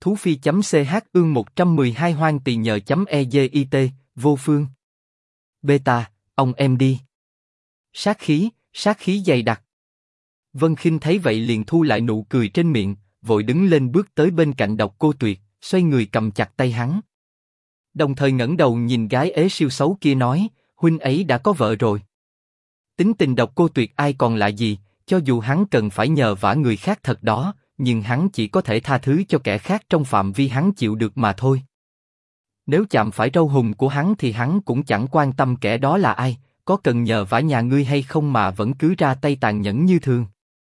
Thú Phi.ch ương 112 hoang tỳ nhờ.ezit, vô phương. Beta, ông em đi. Sát khí dày đặc. Vân Khinh thấy vậy liền thu lại nụ cười trên miệng, vội đứng lên bước tới bên cạnh Độc Cô Tuyệt, xoay người cầm chặt tay hắn. Đồng thời ngẩng đầu nhìn gái ế siêu xấu kia nói, huynh ấy đã có vợ rồi. Tính tình Độc Cô Tuyệt ai còn lạ gì, cho dù hắn cần phải nhờ vả người khác thật đó, nhưng hắn chỉ có thể tha thứ cho kẻ khác trong phạm vi hắn chịu được mà thôi. Nếu chạm phải râu hùm của hắn thì hắn cũng chẳng quan tâm kẻ đó là ai, có cần nhờ vả nhà ngươi hay không mà vẫn cứ ra tay tàn nhẫn như thường.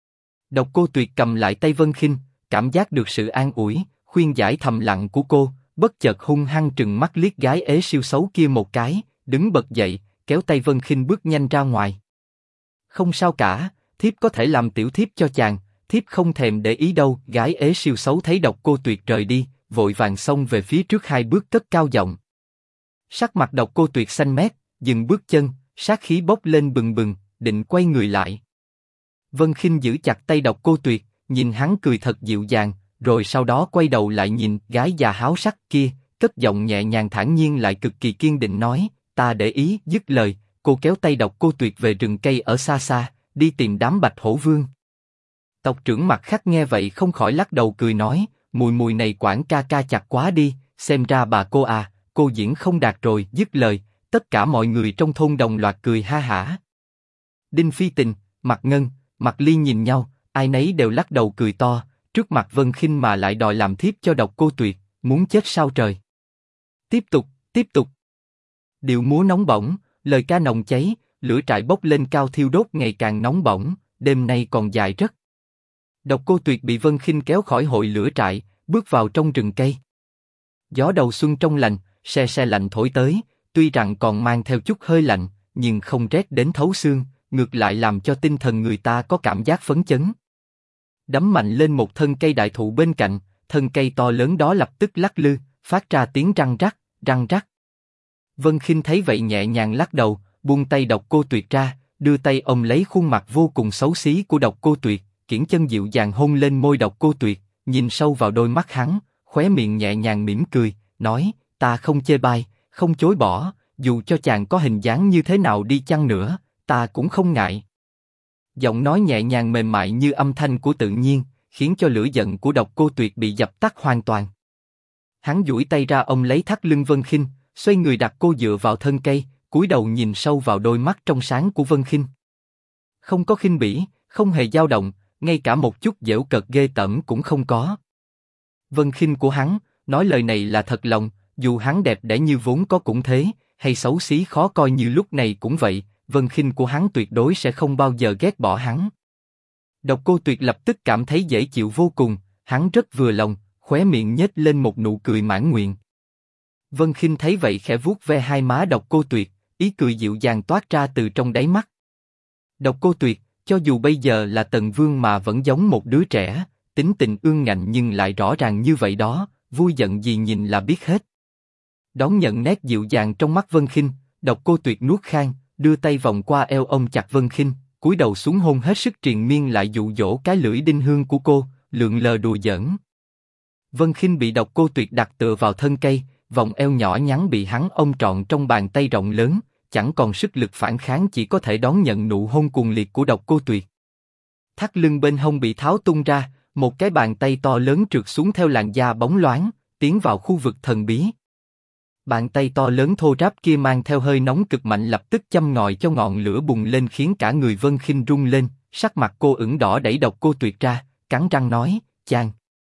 Độc Cô Tuyệt cầm lại tay Vân Khinh, cảm giác được sự an ủi, khuyên giải thầm lặng của cô, bất chợt hung hăng trừng mắt liếc gái ế siêu xấu kia một cái, đứng bật dậy, kéo tay Vân Khinh bước nhanh ra ngoài. Không sao cả, thiếp có thể làm tiểu thiếp cho chàng, thiếp không thèm để ý đâu. Gái ế siêu xấu thấy Độc Cô Tuyệt rời đi, vội vàng xông về phía trước 2 bước cất cao giọng. Sắc mặt Độc Cô Tuyệt xanh mét, dừng bước chân, sát khí bốc lên bừng bừng, định quay người lại. Vân Khinh giữ chặt tay Độc Cô Tuyệt, nhìn hắn cười thật dịu dàng, rồi sau đó quay đầu lại nhìn gái già háo sắc kia, cất giọng nhẹ nhàng thản nhiên lại cực kỳ kiên định nói, ta để ý. Dứt lời, cô kéo tay Độc Cô Tuyệt về rừng cây ở xa xa, đi tìm đám Bạch Hổ Vương. Tộc trưởng Mặt Khắc nghe vậy không khỏi lắc đầu cười nói, mùi này quản ca ca chặt quá đi, xem ra bà cô à, cô diễn không đạt rồi. Dứt lời, tất cả mọi người trong thôn đồng loạt cười ha hả. Đinh Phi Tình, Mặt Ngân, Mặt Ly nhìn nhau, ai nấy đều lắc đầu cười to, trước mặt Vân Khinh mà lại đòi làm thiếp cho Độc Cô Tuyệt, muốn chết sao trời. Tiếp tục. Điệu múa nóng bỏng, lời ca nồng cháy, lửa trại bốc lên cao thiêu đốt ngày càng nóng bỏng, đêm nay còn dài rất. Độc Cô Tuyệt bị Vân Khinh kéo khỏi hội lửa trại, bước vào trong rừng cây. Gió đầu xuân trong lành, se lạnh thổi tới, tuy rằng còn mang theo chút hơi lạnh, nhưng không rét đến thấu xương, ngược lại làm cho tinh thần người ta có cảm giác phấn chấn. Đấm mạnh lên một thân cây đại thụ bên cạnh, thân cây to lớn đó lập tức lắc lư, phát ra tiếng răng rắc. Vân Khinh thấy vậy nhẹ nhàng lắc đầu, buông tay Độc Cô Tuyệt ra, đưa tay ôm lấy khuôn mặt vô cùng xấu xí của Độc Cô Tuyệt, kiễng chân dịu dàng hôn lên môi Độc Cô Tuyệt, nhìn sâu vào đôi mắt hắn, khóe miệng nhẹ nhàng mỉm cười, nói, ta không chê bai, không chối bỏ, dù cho chàng có hình dáng như thế nào đi chăng nữa, ta cũng không ngại. Giọng nói nhẹ nhàng mềm mại như âm thanh của tự nhiên, khiến cho lửa giận của Độc Cô Tuyệt bị dập tắt hoàn toàn. Hắn duỗi tay ra ôm lấy thắt lưng Vân Khinh, xoay người đặt cô dựa vào thân cây, cúi đầu nhìn sâu vào đôi mắt trong sáng của Vân Khinh. Không có khinh bỉ, không hề dao động, ngay cả một chút giễu cợt ghê tởm cũng không có. Vân Khinh của hắn, nói lời này là thật lòng, dù hắn đẹp đẽ như vốn có cũng thế, hay xấu xí khó coi như lúc này cũng vậy, Vân Khinh của hắn tuyệt đối sẽ không bao giờ ghét bỏ hắn. Độc Cô Tuyệt lập tức cảm thấy dễ chịu vô cùng, hắn rất vừa lòng, khóe miệng nhếch lên một nụ cười mãn nguyện. Vân Khinh thấy vậy khẽ vuốt ve hai má Độc Cô Tuyệt, ý cười dịu dàng toát ra từ trong đáy mắt. Độc Cô Tuyệt, cho dù bây giờ là Tần Vương mà vẫn giống một đứa trẻ, tính tình ương ngạnh nhưng lại rõ ràng như vậy đó, vui giận gì nhìn là biết hết. Đón nhận nét dịu dàng trong mắt Vân Khinh, Độc Cô Tuyệt nuốt khan, đưa tay vòng qua eo ôm chặt Vân Khinh, cúi đầu xuống hôn hết sức triền miên lại dụ dỗ cái lưỡi đinh hương của cô, lượn lờ đùa giỡn. Vân Khinh bị Độc Cô Tuyệt đặt tựa vào thân cây, vòng eo nhỏ nhắn bị hắn ôm trọn trong bàn tay rộng lớn, chẳng còn sức lực phản kháng, chỉ có thể đón nhận nụ hôn cuồng liệt của Độc Cô Tuyệt. Thắt lưng bên hông bị tháo tung ra, một cái bàn tay to lớn trượt xuống theo làn da bóng loáng, tiến vào khu vực thần bí. Bàn tay to lớn thô ráp kia mang theo hơi nóng cực mạnh lập tức châm ngòi cho ngọn lửa bùng lên, khiến cả người Vân Khinh rung lên, sắc mặt cô ửng đỏ đẩy Độc Cô Tuyệt ra, cắn răng nói, chàng.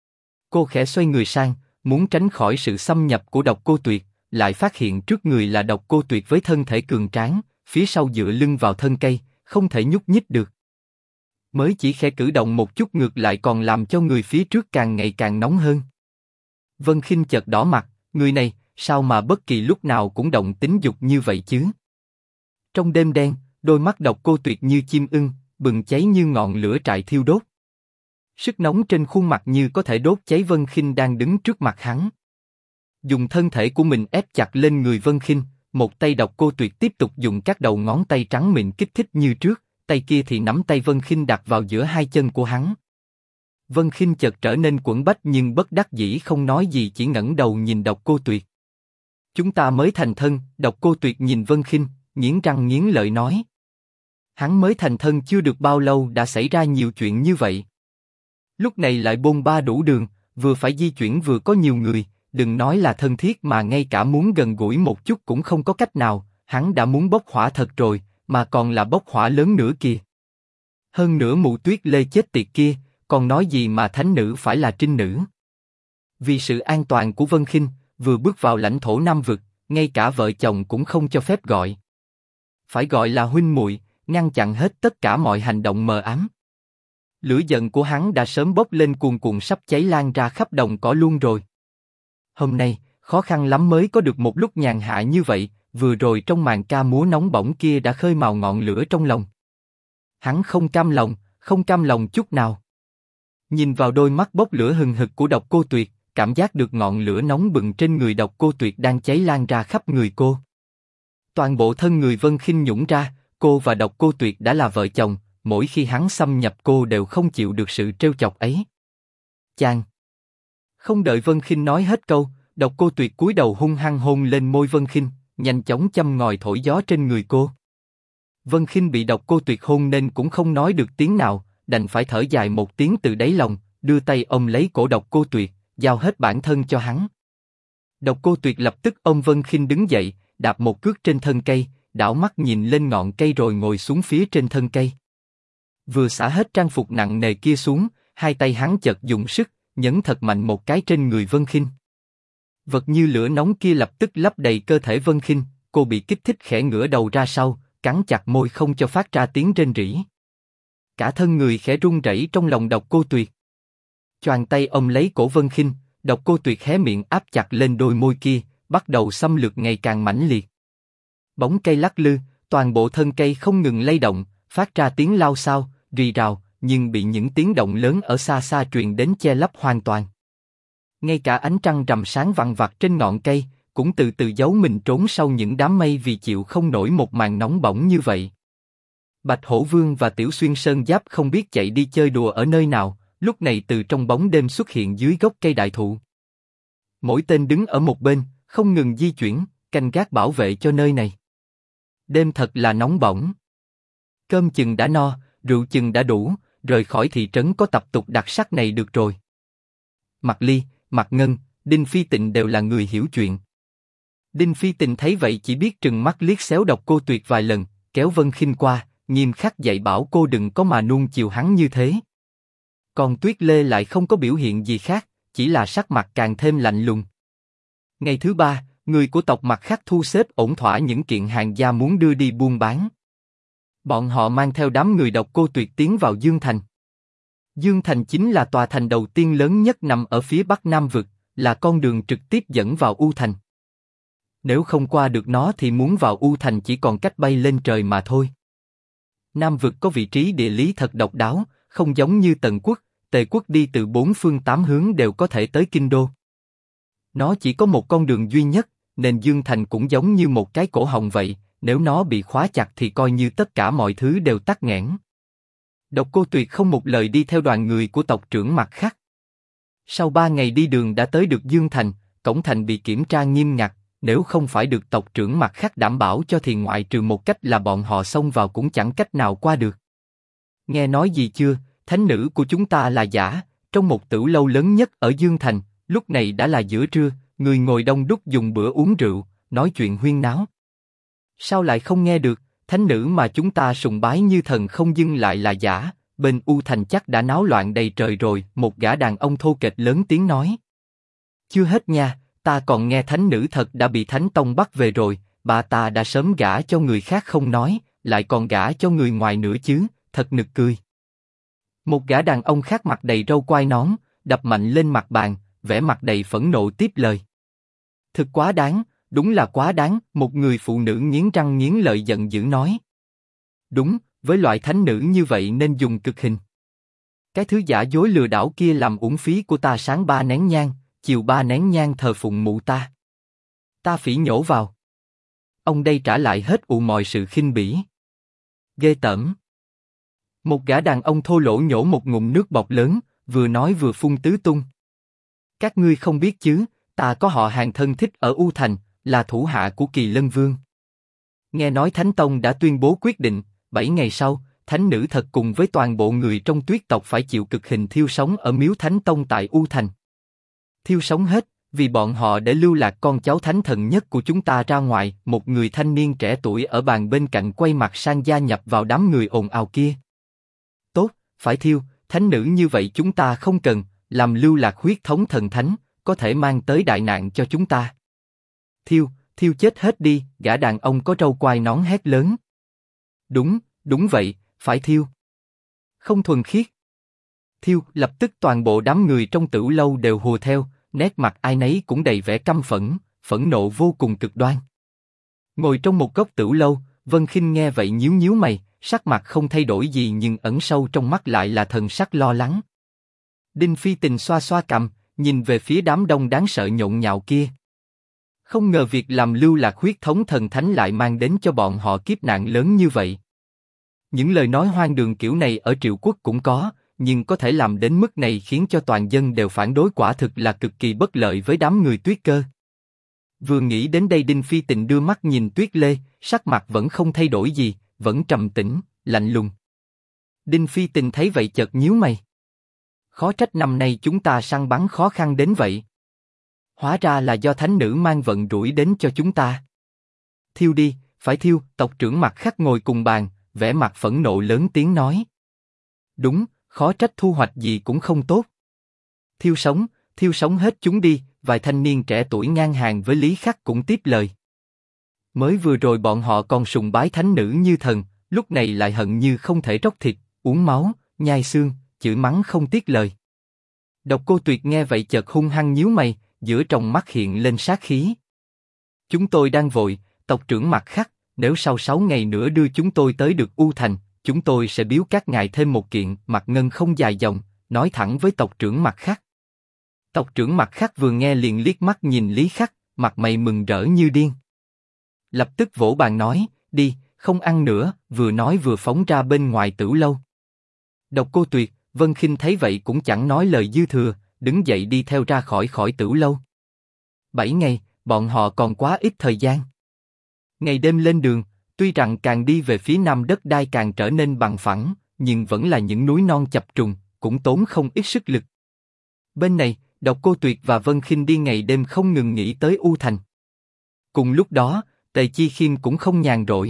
Cô khẽ xoay người sang, muốn tránh khỏi sự xâm nhập của Độc Cô Tuyệt, lại phát hiện trước người là Độc Cô Tuyệt với thân thể cường tráng, phía sau dựa lưng vào thân cây, không thể nhúc nhích được. Mới chỉ khẽ cử động một chút ngược lại còn làm cho người phía trước càng ngày càng nóng hơn. Vân Khinh chợt đỏ mặt, người này, sao mà bất kỳ lúc nào cũng động tính dục như vậy chứ? Trong đêm đen, đôi mắt Độc Cô Tuyệt như chim ưng, bừng cháy như ngọn lửa trại thiêu đốt. Sức nóng trên khuôn mặt như có thể đốt cháy Vân Khinh đang đứng trước mặt hắn. Dùng thân thể của mình ép chặt lên người Vân Khinh, một tay Độc Cô Tuyệt tiếp tục dùng các đầu ngón tay trắng mịn kích thích như trước, tay kia thì nắm tay Vân Khinh đặt vào giữa hai chân của hắn. Vân Khinh chợt trở nên quẫn bách nhưng bất đắc dĩ không nói gì, chỉ ngẩng đầu nhìn Độc Cô Tuyệt. Chúng ta mới thành thân. Độc Cô Tuyệt nhìn Vân Khinh, nghiến răng nghiến lợi nói. Hắn mới thành thân chưa được bao lâu đã xảy ra nhiều chuyện như vậy. Lúc này lại bôn ba đủ đường, vừa phải di chuyển vừa có nhiều người, đừng nói là thân thiết mà ngay cả muốn gần gũi một chút cũng không có cách nào, hắn đã muốn bốc hỏa thật rồi, mà còn là bốc hỏa lớn nữa kìa. Hơn nữa mụ Tuyết Lê chết tiệt kia, còn nói gì mà thánh nữ phải là trinh nữ. Vì sự an toàn của Vân Khinh, vừa bước vào lãnh thổ Nam Vực, ngay cả vợ chồng cũng không cho phép gọi. Phải gọi là huynh muội, ngăn chặn hết tất cả mọi hành động mờ ám. Lửa giận của hắn đã sớm bốc lên cuồn cuộn sắp cháy lan ra khắp đồng cỏ luôn rồi. Hôm nay, khó khăn lắm mới có được một lúc nhàn hạ như vậy, vừa rồi trong màn ca múa nóng bỏng kia đã khơi mào ngọn lửa trong lòng. Hắn không cam lòng chút nào. Nhìn vào đôi mắt bốc lửa hừng hực của Độc Cô Tuyệt, cảm giác được ngọn lửa nóng bừng trên người Độc Cô Tuyệt đang cháy lan ra khắp người cô. Toàn bộ thân người Vân Khinh nhũn ra, cô và Độc Cô Tuyệt đã là vợ chồng, mỗi khi hắn xâm nhập cô đều không chịu được sự trêu chọc ấy. Chàng! Không đợi Vân Khinh nói hết câu, Độc Cô Tuyệt cúi đầu hung hăng hôn lên môi Vân Khinh, nhanh chóng châm ngòi thổi gió trên người cô. Vân Khinh bị Độc Cô Tuyệt hôn nên cũng không nói được tiếng nào, đành phải thở dài một tiếng từ đáy lòng, đưa tay ôm lấy cổ Độc Cô Tuyệt, giao hết bản thân cho hắn. Độc Cô Tuyệt lập tức ôm Vân Khinh đứng dậy, đạp một cước trên thân cây, đảo mắt nhìn lên ngọn cây rồi ngồi xuống phía trên thân cây. Vừa xả hết trang phục nặng nề kia xuống, hai tay hắn chợt dùng sức, nhấn thật mạnh một cái trên người Vân Khinh. Vật như lửa nóng kia lập tức lấp đầy cơ thể Vân Khinh, cô bị kích thích khẽ ngửa đầu ra sau, cắn chặt môi không cho phát ra tiếng rên rỉ. Cả thân người khẽ run rẩy trong lòng Độc Cô Tuyệt. Choàng tay ôm lấy cổ Vân Khinh, Độc Cô Tuyệt hé miệng áp chặt lên đôi môi kia, bắt đầu xâm lược ngày càng mãnh liệt. Bóng cây lắc lư, toàn bộ thân cây không ngừng lay động, phát ra tiếng lao xao, rì rào, nhưng bị những tiếng động lớn ở xa xa truyền đến che lấp hoàn toàn. Ngay cả ánh trăng rằm sáng vằng vặc trên ngọn cây, cũng từ từ giấu mình trốn sau những đám mây vì chịu không nổi một màn nóng bỏng như vậy. Bạch Hổ Vương và Tiểu Xuyên Sơn Giáp không biết chạy đi chơi đùa ở nơi nào, lúc này từ trong bóng đêm xuất hiện dưới gốc cây đại thụ. Mỗi tên đứng ở một bên, không ngừng di chuyển, canh gác bảo vệ cho nơi này. Đêm thật là nóng bỏng. Cơm chừng đã no, rượu chừng đã đủ, rời khỏi thị trấn có tập tục đặc sắc này được rồi. Mạc Ly, Mạc Ngân, Đinh Phi Tịnh đều là người hiểu chuyện. Đinh Phi Tịnh thấy vậy chỉ biết trừng mắt liếc xéo Độc Cô Tuyệt vài lần, kéo Vân Khinh qua, nghiêm khắc dạy bảo cô đừng có mà nuông chiều hắn như thế. Còn Tuyết Lê lại không có biểu hiện gì khác, chỉ là sắc mặt càng thêm lạnh lùng. Ngày thứ ba, người của tộc Mạc Khắc thu xếp ổn thỏa những kiện hàng gia muốn đưa đi buôn bán. Bọn họ mang theo đám người Độc Cô Tuyệt tiến vào Dương Thành. Dương Thành chính là tòa thành đầu tiên lớn nhất nằm ở phía bắc Nam Vực, là con đường trực tiếp dẫn vào U Thành. Nếu không qua được nó thì muốn vào U Thành chỉ còn cách bay lên trời mà thôi. Nam Vực có vị trí địa lý thật độc đáo, không giống như Tần Quốc, Tề Quốc đi từ bốn phương tám hướng đều có thể tới Kinh Đô. Nó chỉ có một con đường duy nhất, nên Dương Thành cũng giống như một cái cổ họng vậy, nếu nó bị khóa chặt thì coi như tất cả mọi thứ đều tắc nghẽn. Độc Cô Tuyệt không một lời đi theo đoàn người của tộc trưởng Mạc Khắc. Sau 3 ngày đi đường đã tới được Dương Thành, cổng thành bị kiểm tra nghiêm ngặt, nếu không phải được tộc trưởng Mạc Khắc đảm bảo cho thì ngoại trừ một cách là bọn họ xông vào cũng chẳng cách nào qua được. Nghe nói gì chưa, thánh nữ của chúng ta là giả, trong một tửu lâu lớn nhất ở Dương Thành, lúc này đã là giữa trưa, người ngồi đông đúc dùng bữa uống rượu, nói chuyện huyên náo. Sao lại không nghe được, thánh nữ mà chúng ta sùng bái như thần không dưng lại là giả, bên U Thành chắc đã náo loạn đầy trời rồi, một gã đàn ông thô kệch lớn tiếng nói. Chưa hết nha, ta còn nghe thánh nữ thật đã bị Thánh Tông bắt về rồi, bà ta đã sớm gả cho người khác không nói, lại còn gả cho người ngoài nữa chứ, thật nực cười. Một gã đàn ông khác mặt đầy râu quai nón, đập mạnh lên mặt bàn, vẻ mặt đầy phẫn nộ tiếp lời. Thực quá đáng, đúng là quá đáng, một người phụ nữ nghiến răng nghiến lợi giận dữ nói. Đúng, với loại thánh nữ như vậy nên dùng cực hình. Cái thứ giả dối lừa đảo kia làm uổng phí của ta sáng 3 nén nhang, chiều 3 nén nhang thờ phụng mụ ta. Ta phỉ nhổ vào. Ông đây trả lại hết ụ mọi sự khinh bỉ. Ghê tởm. Một gã đàn ông thô lỗ nhổ một ngụm nước bọt lớn, vừa nói vừa phun tứ tung. Các ngươi không biết chứ, ta có họ hàng thân thích ở U Thành, là thủ hạ của Kỳ Lân Vương. Nghe nói Thánh Tông đã tuyên bố quyết định, 7 ngày sau, Thánh Nữ Thật cùng với toàn bộ người trong Tuyết tộc phải chịu cực hình thiêu sống ở miếu Thánh Tông tại U Thành. Thiêu sống hết, vì bọn họ để lưu lạc con cháu thánh thần nhất của chúng ta ra ngoài. Một người thanh niên trẻ tuổi ở bàn bên cạnh quay mặt sang gia nhập vào đám người ồn ào kia. Tốt, phải thiêu, thánh nữ như vậy chúng ta không cần, làm lưu lạc huyết thống thần thánh, có thể mang tới đại nạn cho chúng ta. Thiêu, thiêu chết hết đi, gã đàn ông có râu quai nón hét lớn. Đúng, đúng vậy, phải thiêu. Không thuần khiết. Thiêu, lập tức toàn bộ đám người trong Tửu Lâu đều hùa theo, nét mặt ai nấy cũng đầy vẻ căm phẫn, phẫn nộ vô cùng cực đoan. Ngồi trong một góc Tửu Lâu, Vân Khinh nghe vậy nhíu nhíu mày, sắc mặt không thay đổi gì nhưng ẩn sâu trong mắt lại là thần sắc lo lắng. Đinh Phi Tình xoa xoa cằm, nhìn về phía đám đông đáng sợ nhộn nhạo kia. Không ngờ việc làm lưu lạc huyết thống thần thánh lại mang đến cho bọn họ kiếp nạn lớn như vậy. Những lời nói hoang đường kiểu này ở Triệu Quốc cũng có, nhưng có thể làm đến mức này khiến cho toàn dân đều phản đối quả thực là cực kỳ bất lợi với đám người Tuyết Cơ. Vừa nghĩ đến đây Đinh Phi Tình đưa mắt nhìn Tuyết Lê, sắc mặt vẫn không thay đổi gì, vẫn trầm tĩnh, lạnh lùng. Đinh Phi Tình thấy vậy chợt nhíu mày. Khó trách năm nay chúng ta săn bắn khó khăn đến vậy. Hóa ra là do thánh nữ mang vận rủi đến cho chúng ta. Thiêu đi, phải thiêu, tộc trưởng Mặt Khắc ngồi cùng bàn, vẻ mặt phẫn nộ lớn tiếng nói. Đúng, khó trách thu hoạch gì cũng không tốt. Thiêu sống hết chúng đi, vài thanh niên trẻ tuổi ngang hàng với Lý Khắc cũng tiếp lời. Mới vừa rồi bọn họ còn sùng bái thánh nữ như thần, lúc này lại hận như không thể róc thịt, uống máu, nhai xương, chửi mắng không tiếc lời. Độc Cô Tuyệt nghe vậy chợt hung hăng nhíu mày, giữa trong mắt hiện lên sát khí. Chúng tôi đang vội, tộc trưởng Mặt Khắc, nếu sau 6 ngày nữa đưa chúng tôi tới được U Thành, chúng tôi sẽ biếu các ngài thêm một kiện. Mặt Ngân không dài dòng, nói thẳng với tộc trưởng Mặt Khắc. Tộc trưởng Mặt Khắc vừa nghe liền liếc mắt nhìn Lý Khắc, mặt mày mừng rỡ như điên. Lập tức vỗ bàn nói, đi, không ăn nữa, vừa nói vừa phóng ra bên ngoài Tửu Lâu. Độc Cô Tuyệt, Vân Khinh thấy vậy cũng chẳng nói lời dư thừa, đứng dậy đi theo ra khỏi Tửu Lâu. 7 ngày, bọn họ còn quá ít thời gian. Ngày đêm lên đường, tuy rằng càng đi về phía nam đất đai càng trở nên bằng phẳng, nhưng vẫn là những núi non chập trùng, cũng tốn không ít sức lực. Bên này, Độc Cô Tuyệt và Vân Khinh đi ngày đêm không ngừng nghĩ tới U Thành. Cùng lúc đó, Tề Chi Khiêm cũng không nhàn rỗi.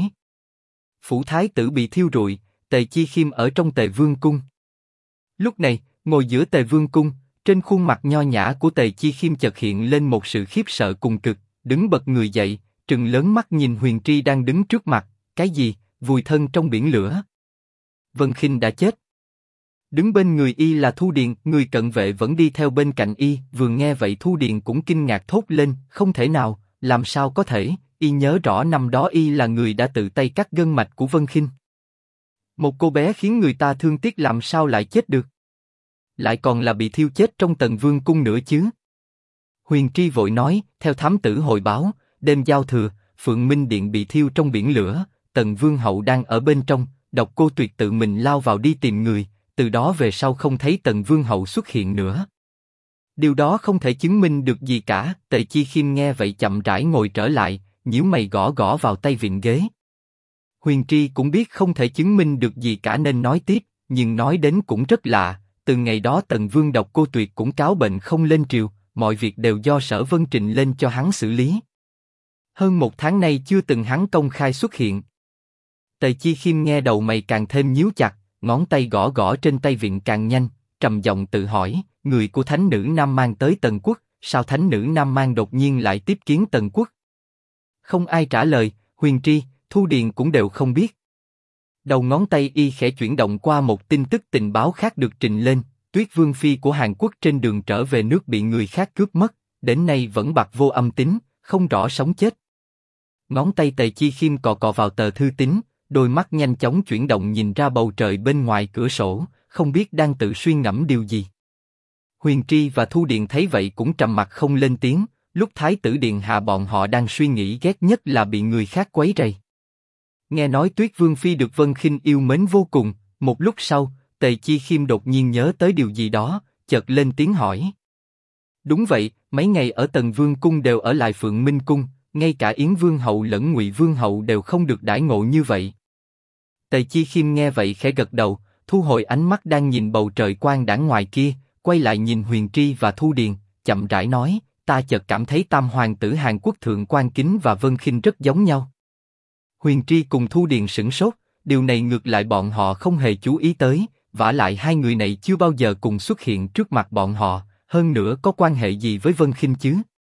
Phủ thái tử bị thiêu rụi, Tề Chi Khiêm ở trong Tề Vương cung. Lúc này, ngồi giữa Tề Vương cung, trên khuôn mặt nho nhã của Tề Chi Khiêm chợt hiện lên một sự khiếp sợ cùng cực, đứng bật người dậy, trừng lớn mắt nhìn Huyền Tri đang đứng trước mặt. Cái gì? Vùi thân trong biển lửa. Vân Khinh đã chết. Đứng bên người y là Thu Điền, người cận vệ vẫn đi theo bên cạnh y. Vừa nghe vậy Thu Điền cũng kinh ngạc thốt lên, không thể nào, làm sao có thể? Y nhớ rõ năm đó y là người đã tự tay cắt gân mạch của Vân Khinh. Một cô bé khiến người ta thương tiếc làm sao lại chết được? Lại còn là bị thiêu chết trong Tần Vương cung nữa chứ? Huyền Tri vội nói, theo thám tử hồi báo, đêm giao thừa, Phượng Minh Điện bị thiêu trong biển lửa, Tần Vương hậu đang ở bên trong. Độc Cô Tuyệt tự mình lao vào đi tìm người, từ đó về sau không thấy Tần Vương hậu xuất hiện nữa. Điều đó không thể chứng minh được gì cả. Tề Chi Khiêm nghe vậy chậm rãi ngồi trở lại, nhíu mày gõ gõ vào tay vịn ghế. Huyền Tri cũng biết không thể chứng minh được gì cả nên nói tiếp, nhưng nói đến cũng rất lạ. Từ ngày đó Tần Vương Độc Cô Tuyệt cũng cáo bệnh không lên triều, mọi việc đều do Sở Vân trình lên cho hắn xử lý. Hơn 1 tháng nay chưa từng hắn công khai xuất hiện. Tề Chi Khiêm nghe đầu mày càng thêm nhíu chặt, ngón tay gõ gõ trên tay vịn càng nhanh, trầm giọng tự hỏi, người của Thánh nữ Nam Mang tới Tần Quốc, sao Thánh nữ Nam Mang đột nhiên lại tiếp kiến Tần Quốc? Không ai trả lời, Huyền Tri, Thu Điền cũng đều không biết. Đầu ngón tay y khẽ chuyển động qua một tin tức tình báo khác được trình lên, Tuyết Vương phi của Hàn Quốc trên đường trở về nước bị người khác cướp mất, đến nay vẫn bặt vô âm tín, không rõ sống chết. Ngón tay Tề Chi Khiêm cọ cọ vào tờ thư tín, đôi mắt nhanh chóng chuyển động nhìn ra bầu trời bên ngoài cửa sổ, không biết đang tự suy ngẫm điều gì. Huyền Tri và Thu Điền thấy vậy cũng trầm mặc không lên tiếng, lúc Thái tử Điện hạ bọn họ đang suy nghĩ ghét nhất là bị người khác quấy rầy. Nghe nói Tuyết Vương phi được Vân Khinh yêu mến vô cùng, một lúc sau, Tề Chi Khiêm đột nhiên nhớ tới điều gì đó, chợt lên tiếng hỏi. Đúng vậy, mấy ngày ở Tần Vương cung đều ở lại Phượng Minh cung, ngay cả Yến Vương hậu lẫn Ngụy Vương hậu đều không được đãi ngộ như vậy. Tề Chi Khiêm nghe vậy khẽ gật đầu, thu hồi ánh mắt đang nhìn bầu trời quang đãng ngoài kia, quay lại nhìn Huyền Tri và Thu Điền, chậm rãi nói, ta chợt cảm thấy tam hoàng tử Hàn Quốc Thượng Quan Kính và Vân Khinh rất giống nhau. Huyền Tri cùng Thu Điền sửng sốt, điều này ngược lại bọn họ không hề chú ý tới, vả lại hai người này chưa bao giờ cùng xuất hiện trước mặt bọn họ, hơn nữa có quan hệ gì với Vân Khinh chứ?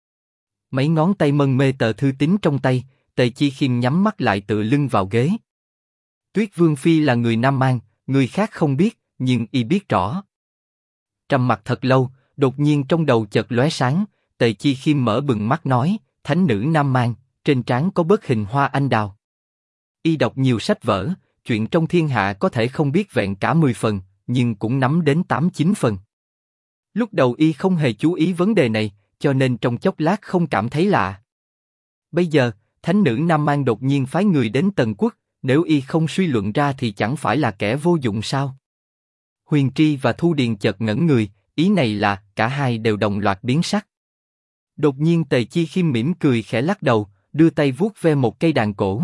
Mấy ngón tay mân mê tờ thư tín trong tay, Tề Chi Khiêm nhắm mắt lại tựa lưng vào ghế. Tuyết Vương Phi là người Nam Man, người khác không biết, nhưng y biết rõ. Trầm mặc thật lâu, đột nhiên trong đầu chợt lóe sáng, Tề Chi Khiêm mở bừng mắt nói, thánh nữ Nam Man, trên trán có bớt hình hoa anh đào. Y đọc nhiều sách vở, chuyện trong thiên hạ có thể không biết vẹn cả 10 phần, nhưng cũng nắm đến 8-9 phần. Lúc đầu y không hề chú ý vấn đề này, cho nên trong chốc lát không cảm thấy lạ. Bây giờ, thánh nữ Nam Man đột nhiên phái người đến Tần Quốc, nếu y không suy luận ra thì chẳng phải là kẻ vô dụng sao? Huyền Tri và Thu Điền chợt ngẩn người, ý này là cả hai đều đồng loạt biến sắc. Đột nhiên Tề Chi Khiêm mỉm cười khẽ lắc đầu, đưa tay vuốt ve một cây đàn cổ.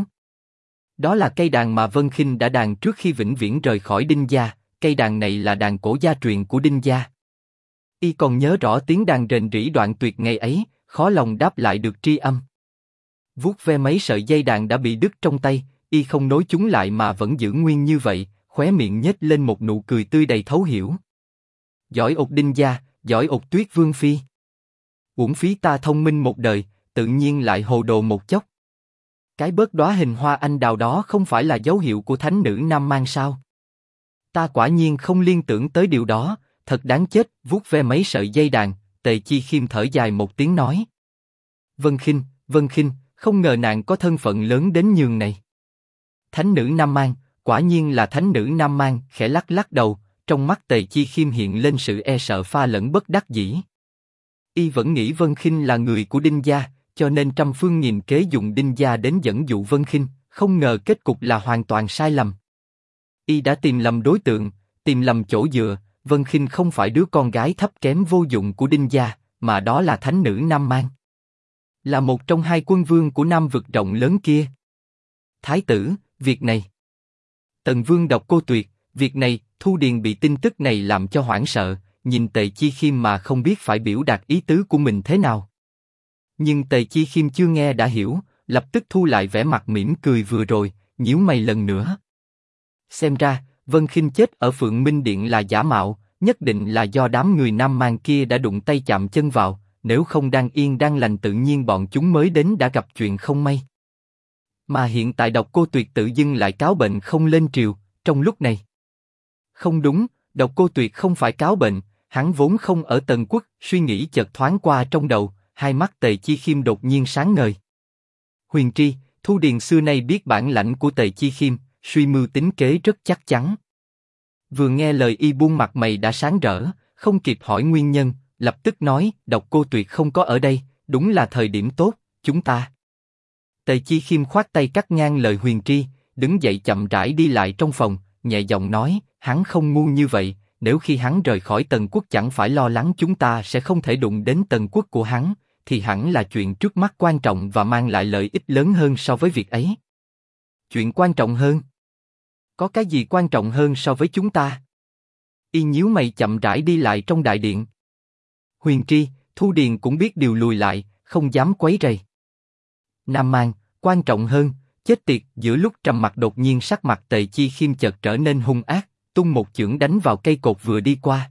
Đó là cây đàn mà Vân Khinh đã đàn trước khi vĩnh viễn rời khỏi Đinh gia, cây đàn này là đàn cổ gia truyền của Đinh gia. Y còn nhớ rõ tiếng đàn rền rĩ đoạn tuyệt ngày ấy, khó lòng đáp lại được tri âm. Vuốt ve mấy sợi dây đàn đã bị đứt trong tay, y không nối chúng lại mà vẫn giữ nguyên như vậy, khóe miệng nhếch lên một nụ cười tươi đầy thấu hiểu. Giỏi ột Đinh gia, giỏi ột Tuyết Vương Phi. Uổng phí ta thông minh một đời, tự nhiên lại hồ đồ một chốc. Cái bớt đóa hình hoa anh đào đó không phải là dấu hiệu của thánh nữ Nam Man sao? Ta quả nhiên không liên tưởng tới điều đó, thật đáng chết. Vuốt ve mấy sợi dây đàn, Tề Chi Khiêm thở dài một tiếng nói. Vân Khinh, không ngờ nàng có thân phận lớn đến nhường này. Thánh nữ Nam Man, quả nhiên là thánh nữ Nam Man. Khẽ lắc lắc đầu, trong mắt Tề Chi Khiêm hiện lên sự e sợ pha lẫn bất đắc dĩ. Y vẫn nghĩ Vân Khinh là người của Đinh gia, cho nên trăm phương nghìn kế dùng Đinh gia đến dẫn dụ Vân Khinh, không ngờ kết cục là hoàn toàn sai lầm. Y đã tìm lầm đối tượng, tìm lầm chỗ dựa. Vân Khinh không phải đứa con gái thấp kém vô dụng của Đinh gia, mà đó là thánh nữ Nam Man, là một trong hai quân vương của Nam vực rộng lớn kia. Thái tử, việc này. Tần Vương độc cô tuyệt, việc này. Thu Điền bị tin tức này làm cho hoảng sợ, nhìn Tề Chi Khiêm mà không biết phải biểu đạt ý tứ của mình thế nào. Nhưng Tề Chi Khiêm chưa nghe đã hiểu, lập tức thu lại vẻ mặt mỉm cười vừa rồi, nhíu mày lần nữa. Xem ra, Vân Khinh chết ở Phượng Minh Điện là giả mạo, nhất định là do đám người Nam Man kia đã đụng tay chạm chân vào, nếu không đang yên đang lành tự nhiên bọn chúng mới đến đã gặp chuyện không may. Mà hiện tại độc cô tuyệt tự dưng lại cáo bệnh không lên triều, trong lúc này. Không đúng, độc cô tuyệt không phải cáo bệnh, hắn vốn không ở Tần Quốc. Suy nghĩ chợt thoáng qua trong đầu, hai mắt Tề Chi Khiêm đột nhiên sáng ngời. Huyền Tri, Thu Điền xưa nay biết bản lãnh của Tề Chi Khiêm, suy mưu tính kế rất chắc chắn. Vừa nghe lời y buông mặt mày đã sáng rỡ, không kịp hỏi nguyên nhân, lập tức nói, độc cô tuyệt không có ở đây, đúng là thời điểm tốt, chúng ta. Tề Chi Khiêm khoát tay cắt ngang lời Huyền Tri, đứng dậy chậm rãi đi lại trong phòng, nhẹ giọng nói, hắn không ngu như vậy, nếu khi hắn rời khỏi Tần Quốc chẳng phải lo lắng chúng ta sẽ không thể đụng đến Tần Quốc của hắn, thì hẳn là chuyện trước mắt quan trọng và mang lại lợi ích lớn hơn so với việc ấy. Chuyện quan trọng hơn? Có cái gì quan trọng hơn so với chúng ta? Y nhíu mày chậm rãi đi lại trong đại điện. Huyền Tri, Thu Điền cũng biết điều lùi lại, không dám quấy rầy. Nam Man, quan trọng hơn. Chết tiệt! Giữa lúc trầm mặc đột nhiên sắc mặt Tề Chi Khiêm chợt trở nên hung ác, tung một chưởng đánh vào cây cột vừa đi qua.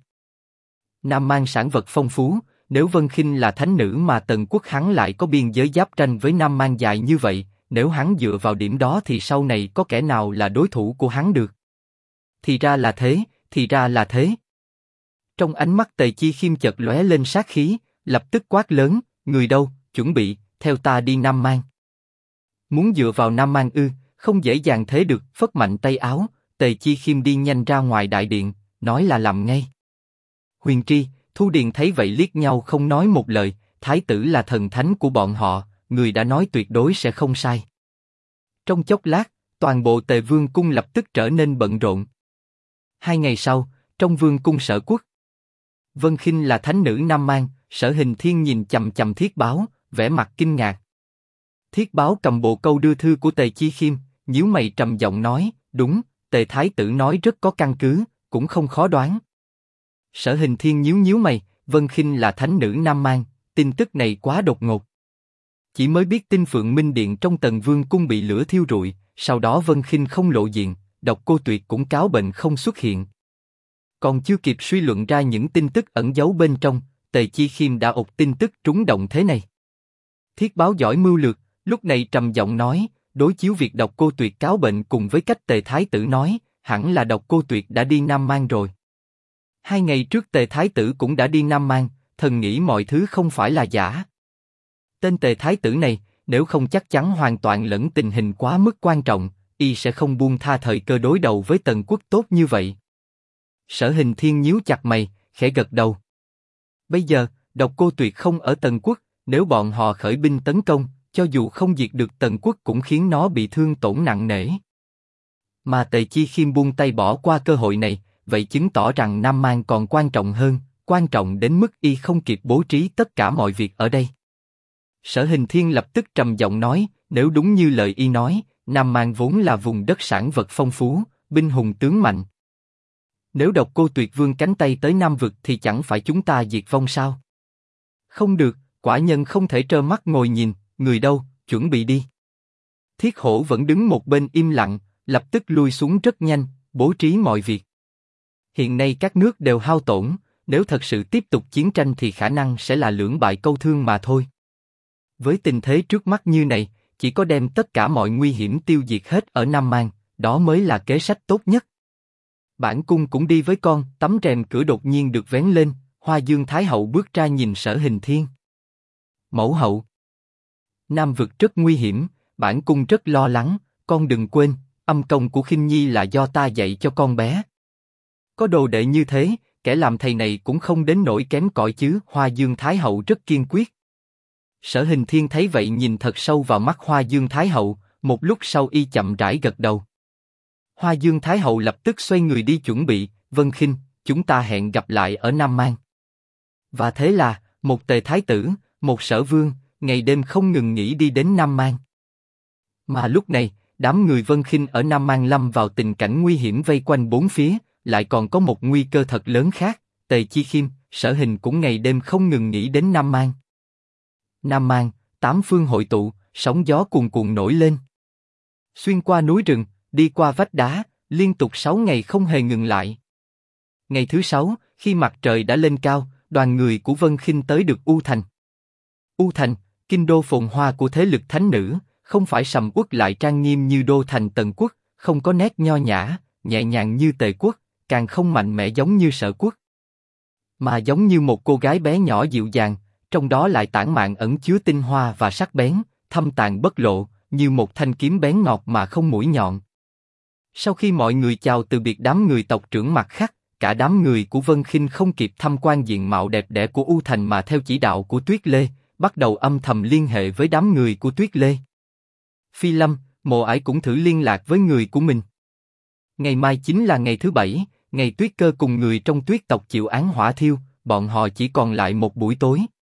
Nam Man sản vật phong phú, nếu Vân Khinh là thánh nữ mà Tần Quốc hắn lại có biên giới giáp ranh với Nam Man dài như vậy, nếu hắn dựa vào điểm đó thì sau này có kẻ nào là đối thủ của hắn được? Thì ra là thế, thì ra là thế. Trong ánh mắt Tề Chi Khiêm chợt lóe lên sát khí, lập tức quát lớn, người đâu, chuẩn bị, theo ta đi Nam Man. Muốn dựa vào Nam Man ư? Không dễ dàng thế được. Phất mạnh tay áo, Tề Chi Khiêm đi nhanh ra ngoài đại điện, nói là làm ngay. Huyền Tri, Thu Điền thấy vậy liếc nhau không nói một lời. Thái tử là thần thánh của bọn họ, người đã nói tuyệt đối sẽ không sai. Trong chốc lát, toàn bộ Tề Vương cung lập tức trở nên bận rộn. 2 ngày sau, trong vương cung Sở Quốc. Vân Khinh là thánh nữ Nam Man, Sở Hình Thiên nhìn chằm chằm Thiết Báo, vẻ mặt kinh ngạc. Thiết Báo cầm bộ câu đưa thư của Tề Chi Khiêm, nhíu mày trầm giọng nói, đúng, Tề Thái tử nói rất có căn cứ, cũng không khó đoán. Sở Hình Thiên nhíu mày, Vân Khinh là thánh nữ Nam Man, tin tức này quá đột ngột. Chỉ mới biết tin Phượng Minh Điện trong Tần Vương cung bị lửa thiêu rụi, sau đó Vân Khinh không lộ diện, Độc Cô Tuyệt cũng cáo bệnh không xuất hiện. Còn chưa kịp suy luận ra những tin tức ẩn giấu bên trong, Tề Chi Khiêm đã ột tin tức trúng động thế này. Thiết Báo giỏi mưu lược, lúc này trầm giọng nói, đối chiếu việc Độc Cô Tuyệt cáo bệnh cùng với cách Tề Thái tử nói, hẳn là Độc Cô Tuyệt đã đi Nam Man rồi. 2 ngày trước Tề Thái tử cũng đã đi Nam Man, thần nghĩ mọi thứ không phải là giả. Tên Tề Thái tử này, nếu không chắc chắn hoàn toàn lẫn tình hình quá mức quan trọng, y sẽ không buông tha thời cơ đối đầu với Tần Quốc tốt như vậy. Sở Hình Thiên nhíu chặt mày, khẽ gật đầu. Bây giờ, Độc Cô Tuyệt không ở Tần Quốc, nếu bọn họ khởi binh tấn công, cho dù không diệt được Tần Quốc cũng khiến nó bị thương tổn nặng nề. Mà Tề Chi Khiêm buông tay bỏ qua cơ hội này, vậy chứng tỏ rằng Nam Man còn quan trọng hơn, quan trọng đến mức y không kịp bố trí tất cả mọi việc ở đây. Sở Hình Thiên lập tức trầm giọng nói, nếu đúng như lời y nói, Nam Man vốn là vùng đất sản vật phong phú, binh hùng tướng mạnh. Nếu Độc Cô Tuyệt vươn cánh tay tới Nam Vực thì chẳng phải chúng ta diệt vong sao? Không được, quả nhân không thể trơ mắt ngồi nhìn, người đâu, chuẩn bị đi. Thiết Hổ vẫn đứng một bên im lặng, lập tức lui xuống rất nhanh, bố trí mọi việc. Hiện nay các nước đều hao tổn, nếu thật sự tiếp tục chiến tranh thì khả năng sẽ là lưỡng bại câu thương mà thôi. Với tình thế trước mắt như này, chỉ có đem tất cả mọi nguy hiểm tiêu diệt hết ở Nam Man, đó mới là kế sách tốt nhất. Bản cung cũng đi với con. Tấm rèm cửa đột nhiên được vén lên, Hoa Dương Thái hậu bước ra nhìn Sở Hình Thiên. Mẫu hậu, Nam Vực rất nguy hiểm, bản cung rất lo lắng. Con đừng quên, âm công của Khinh Nhi là do ta dạy cho con bé. Có đồ đệ như thế, kẻ làm thầy này cũng không đến nỗi kém cỏi chứ. Hoa Dương Thái hậu rất kiên quyết. Sở Hình Thiên thấy vậy nhìn thật sâu vào mắt Hoa Dương Thái hậu, một lúc sau y chậm rãi gật đầu. Hoa Dương Thái hậu lập tức xoay người đi chuẩn bị, Vân Khinh, chúng ta hẹn gặp lại ở Nam Man. Và thế là, một Tề Thái tử, một Sở Vương, ngày đêm không ngừng nghĩ đi đến Nam Man. Mà lúc này, đám người Vân Khinh ở Nam Man lâm vào tình cảnh nguy hiểm vây quanh bốn phía, lại còn có một nguy cơ thật lớn khác, Tề Chi Khiêm, Sở Hình cũng ngày đêm không ngừng nghĩ đến Nam Man. Nam Man, tám phương hội tụ, sóng gió cuồn cuộn nổi lên. Xuyên qua núi rừng, đi qua vách đá, liên tục 6 ngày không hề ngừng lại. Ngày thứ 6, khi mặt trời đã lên cao, đoàn người của Vân Khinh tới được U Thành. U Thành, kinh đô phồn hoa của thế lực thánh nữ, không phải sầm uất lại trang nghiêm như đô thành Tần Quốc, không có nét nho nhã, nhẹ nhàng như Tề Quốc, càng không mạnh mẽ giống như Sở Quốc, mà giống như một cô gái bé nhỏ dịu dàng, trong đó lại tản mạn ẩn chứa tinh hoa và sắc bén, thâm tàng bất lộ, như một thanh kiếm bén ngọt mà không mũi nhọn. Sau khi mọi người chào từ biệt đám người tộc trưởng Mặt Khắc, cả đám người của Vân Khinh không kịp tham quan diện mạo đẹp đẽ của U Thành mà theo chỉ đạo của Tuyết Lê, bắt đầu âm thầm liên hệ với đám người của Tuyết Lê. Phi Lâm, Mộ Ải cũng thử liên lạc với người của mình. Ngày mai chính là ngày thứ 7, ngày Tuyết Cơ cùng người trong Tuyết tộc chịu án hỏa thiêu, bọn họ chỉ còn lại một buổi tối.